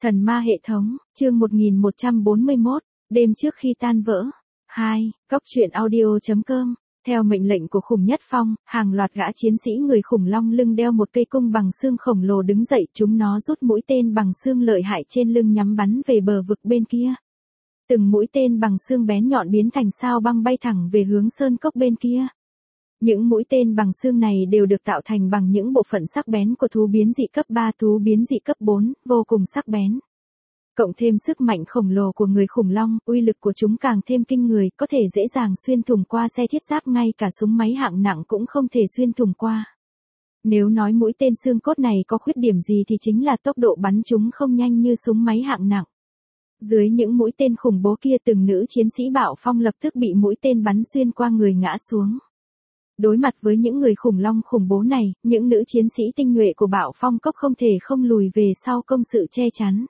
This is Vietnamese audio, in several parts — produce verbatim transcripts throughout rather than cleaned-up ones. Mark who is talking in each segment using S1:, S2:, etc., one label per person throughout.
S1: Thần ma hệ thống, chương một nghìn một trăm bốn mươi mốt, đêm trước khi tan vỡ. hai. Cốc truyện audio chấm com. Theo mệnh lệnh của Khủng Nhất Phong, hàng loạt gã chiến sĩ người khủng long lưng đeo một cây cung bằng xương khổng lồ đứng dậy, chúng nó rút mũi tên bằng xương lợi hại trên lưng nhắm bắn về bờ vực bên kia. Từng mũi tên bằng xương bén nhọn biến thành sao băng bay thẳng về hướng sơn cốc bên kia. Những mũi tên bằng xương này đều được tạo thành bằng những bộ phận sắc bén của thú biến dị cấp ba, thú biến dị cấp bốn, vô cùng sắc bén. Cộng thêm sức mạnh khổng lồ của người khủng long, uy lực của chúng càng thêm kinh người, có thể dễ dàng xuyên thủng qua xe thiết giáp, ngay cả súng máy hạng nặng cũng không thể xuyên thủng qua. Nếu nói mũi tên xương cốt này có khuyết điểm gì thì chính là tốc độ bắn chúng không nhanh như súng máy hạng nặng. Dưới những mũi tên khủng bố kia, từng nữ chiến sĩ bạo phong lập tức bị mũi tên bắn xuyên qua người ngã xuống. Đối mặt với những người khủng long khủng bố này, những nữ chiến sĩ tinh nhuệ của bạo phong cốc không thể không lùi về sau công sự che chắn.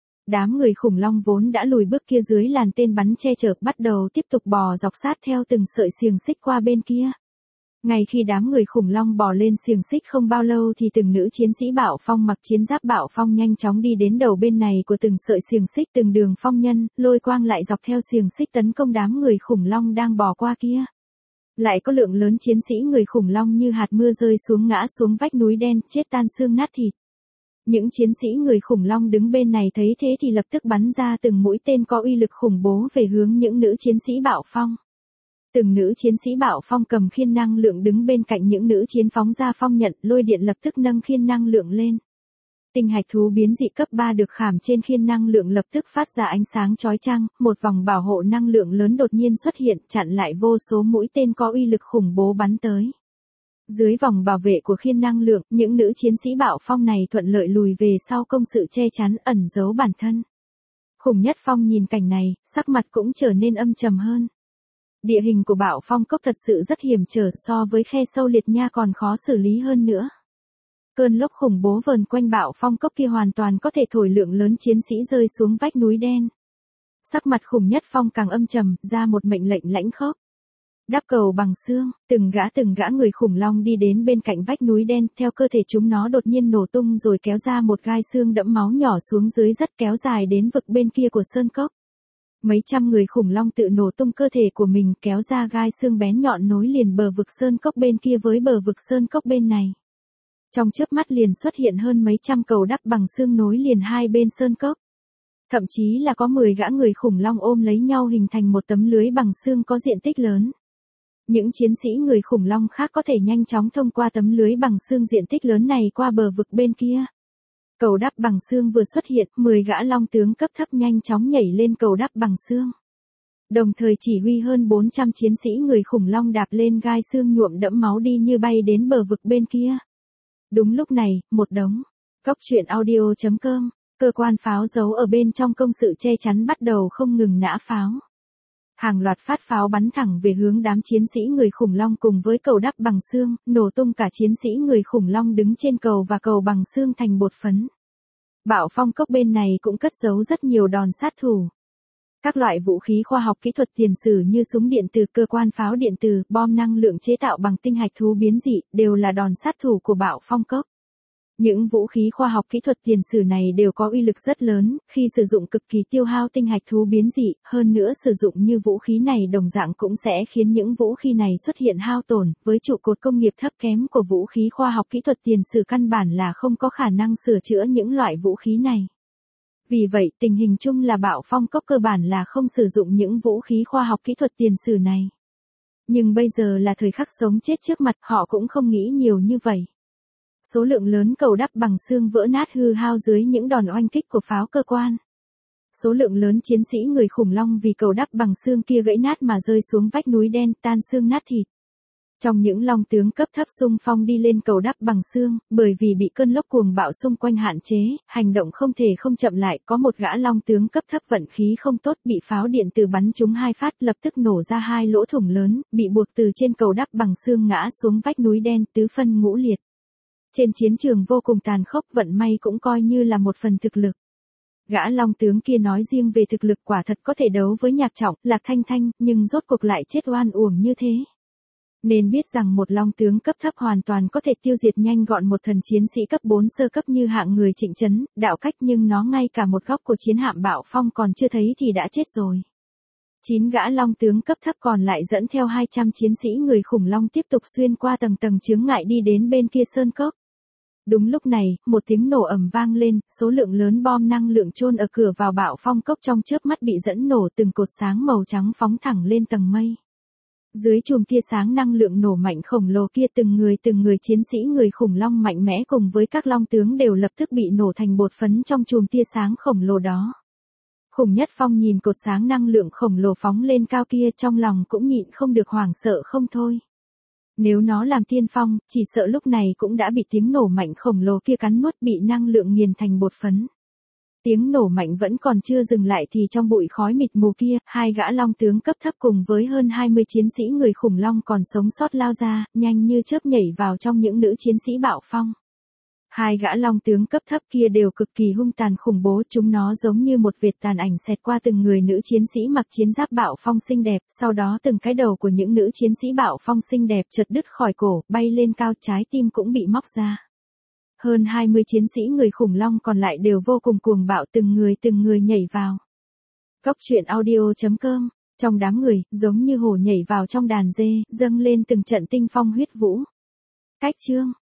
S1: Đám người khủng long vốn đã lùi bước kia dưới làn tên bắn che chở, bắt đầu tiếp tục bò dọc sát theo từng sợi xiềng xích qua bên kia. Ngay khi đám người khủng long bò lên xiềng xích không bao lâu thì từng nữ chiến sĩ bạo phong mặc chiến giáp bạo phong nhanh chóng đi đến đầu bên này của từng sợi xiềng xích, từng đường phong nhân, lôi quang lại dọc theo xiềng xích tấn công đám người khủng long đang bò qua kia. Lại có lượng lớn chiến sĩ người khủng long như hạt mưa rơi xuống, ngã xuống vách núi đen, chết tan xương nát thịt. Những chiến sĩ người khủng long đứng bên này thấy thế thì lập tức bắn ra từng mũi tên có uy lực khủng bố về hướng những nữ chiến sĩ bạo phong. Từng nữ chiến sĩ bạo phong cầm khiên năng lượng đứng bên cạnh những nữ chiến phóng ra phong nhận, lôi điện lập tức nâng khiên năng lượng lên. Tinh hạch thú biến dị cấp ba được khảm trên khiên năng lượng lập tức phát ra ánh sáng chói chang, một vòng bảo hộ năng lượng lớn đột nhiên xuất hiện, chặn lại vô số mũi tên có uy lực khủng bố bắn tới. Dưới vòng bảo vệ của khiên năng lượng, những nữ chiến sĩ bạo phong này thuận lợi lùi về sau công sự che chắn, ẩn giấu bản thân. Khủng Nhất Phong nhìn cảnh này, sắc mặt cũng trở nên âm trầm hơn. Địa hình của bạo phong cốc thật sự rất hiểm trở, so với khe sâu liệt nha còn khó xử lý hơn nữa. Cơn lốc khủng bố vờn quanh bạo phong cốc kia hoàn toàn có thể thổi lượng lớn chiến sĩ rơi xuống vách núi đen. Sắc mặt Khủng Nhất Phong càng âm trầm, ra một mệnh lệnh lãnh khốc. Đắp cầu bằng xương, từng gã từng gã người khủng long đi đến bên cạnh vách núi đen, theo cơ thể chúng nó đột nhiên nổ tung rồi kéo ra một gai xương đẫm máu nhỏ xuống dưới, rất kéo dài đến vực bên kia của sơn cốc. Mấy trăm người khủng long tự nổ tung cơ thể của mình, kéo ra gai xương bén nhọn nối liền bờ vực sơn cốc bên kia với bờ vực sơn cốc bên này. Trong chớp mắt liền xuất hiện hơn mấy trăm cầu đắp bằng xương nối liền hai bên sơn cốc. Thậm chí là có mười gã người khủng long ôm lấy nhau hình thành một tấm lưới bằng xương có diện tích lớn. Những chiến sĩ người khủng long khác có thể nhanh chóng thông qua tấm lưới bằng xương diện tích lớn này qua bờ vực bên kia. Cầu đắp bằng xương vừa xuất hiện, mười gã long tướng cấp thấp nhanh chóng nhảy lên cầu đắp bằng xương. Đồng thời chỉ huy hơn bốn trăm chiến sĩ người khủng long đạp lên gai xương nhuộm đẫm máu đi như bay đến bờ vực bên kia. Đúng lúc này, một đống cốc truyện audio chấm com, cơ quan pháo giấu ở bên trong công sự che chắn bắt đầu không ngừng nã pháo. Hàng loạt phát pháo bắn thẳng về hướng đám chiến sĩ người khủng long cùng với cầu đắp bằng xương, nổ tung cả chiến sĩ người khủng long đứng trên cầu và cầu bằng xương thành bột phấn. Bạo phong cốc bên này cũng cất giấu rất nhiều đòn sát thủ. Các loại vũ khí khoa học kỹ thuật tiền sử như súng điện tử, cơ quan pháo điện tử, bom năng lượng chế tạo bằng tinh hạch thú biến dị, đều là đòn sát thủ của bạo phong cốc. Những vũ khí khoa học kỹ thuật tiền sử này đều có uy lực rất lớn, khi sử dụng cực kỳ tiêu hao tinh hạch thú biến dị, hơn nữa sử dụng như vũ khí này đồng dạng cũng sẽ khiến những vũ khí này xuất hiện hao tổn, với trụ cột công nghiệp thấp kém của vũ khí khoa học kỹ thuật tiền sử căn bản là không có khả năng sửa chữa những loại vũ khí này. Vì vậy, tình hình chung là bạo phong cốc cơ bản là không sử dụng những vũ khí khoa học kỹ thuật tiền sử này. Nhưng bây giờ là thời khắc sống chết trước mặt, họ cũng không nghĩ nhiều như vậy. Số lượng lớn cầu đắp bằng xương vỡ nát hư hao dưới những đòn oanh kích của pháo cơ quan. Số lượng lớn chiến sĩ người khủng long vì cầu đắp bằng xương kia gãy nát mà rơi xuống vách núi đen, tan xương nát thịt. Trong những long tướng cấp thấp xung phong đi lên cầu đắp bằng xương, bởi vì bị cơn lốc cuồng bạo xung quanh hạn chế, hành động không thể không chậm lại, có một gã long tướng cấp thấp vận khí không tốt bị pháo điện từ bắn trúng hai phát lập tức nổ ra hai lỗ thủng lớn, bị buộc từ trên cầu đắp bằng xương ngã xuống vách núi đen, tứ phân ngũ liệt. Trên chiến trường vô cùng tàn khốc, vận may cũng coi như là một phần thực lực. Gã long tướng kia nói riêng về thực lực quả thật có thể đấu với Nhạc Trọng, Lạc Thanh Thanh, nhưng rốt cuộc lại chết oan uổng như thế. Nên biết rằng một long tướng cấp thấp hoàn toàn có thể tiêu diệt nhanh gọn một thần chiến sĩ cấp bốn sơ cấp như hạng người Trịnh Trấn, Đạo Cách, nhưng nó ngay cả một góc của chiến hạm Bạo Phong còn chưa thấy thì đã chết rồi. Chín gã long tướng cấp thấp còn lại dẫn theo hai trăm chiến sĩ người khủng long tiếp tục xuyên qua tầng tầng chướng ngại đi đến bên kia sơn cốc. Đúng lúc này, một tiếng nổ ầm vang lên, số lượng lớn bom năng lượng chôn ở cửa vào Bạo Phong cốc trong chớp mắt bị dẫn nổ, từng cột sáng màu trắng phóng thẳng lên tầng mây. Dưới chùm tia sáng năng lượng nổ mạnh khổng lồ kia, từng người từng người chiến sĩ người khủng long mạnh mẽ cùng với các long tướng đều lập tức bị nổ thành bột phấn trong chùm tia sáng khổng lồ đó. Khủng Nhất Phong nhìn cột sáng năng lượng khổng lồ phóng lên cao kia, trong lòng cũng nhịn không được hoảng sợ không thôi. Nếu nó làm tiên phong, chỉ sợ lúc này cũng đã bị tiếng nổ mạnh khổng lồ kia cắn nuốt, bị năng lượng nghiền thành bột phấn. Tiếng nổ mạnh vẫn còn chưa dừng lại thì trong bụi khói mịt mù kia, hai gã long tướng cấp thấp cùng với hơn hai mươi chiến sĩ người khủng long còn sống sót lao ra, nhanh như chớp nhảy vào trong những nữ chiến sĩ Bạo Phong. Hai gã long tướng cấp thấp kia đều cực kỳ hung tàn khủng bố, chúng nó giống như một vệt tàn ảnh xẹt qua từng người nữ chiến sĩ mặc chiến giáp Bạo Phong xinh đẹp, sau đó từng cái đầu của những nữ chiến sĩ Bạo Phong xinh đẹp chợt đứt khỏi cổ, bay lên cao, trái tim cũng bị móc ra. Hơn hai mươi chiến sĩ người khủng long còn lại đều vô cùng cuồng bạo, từng người từng người nhảy vào. Cốc truyện audio chấm com, trong đám người, giống như hổ nhảy vào trong đàn dê, dâng lên từng trận tinh phong huyết vũ. Cách chương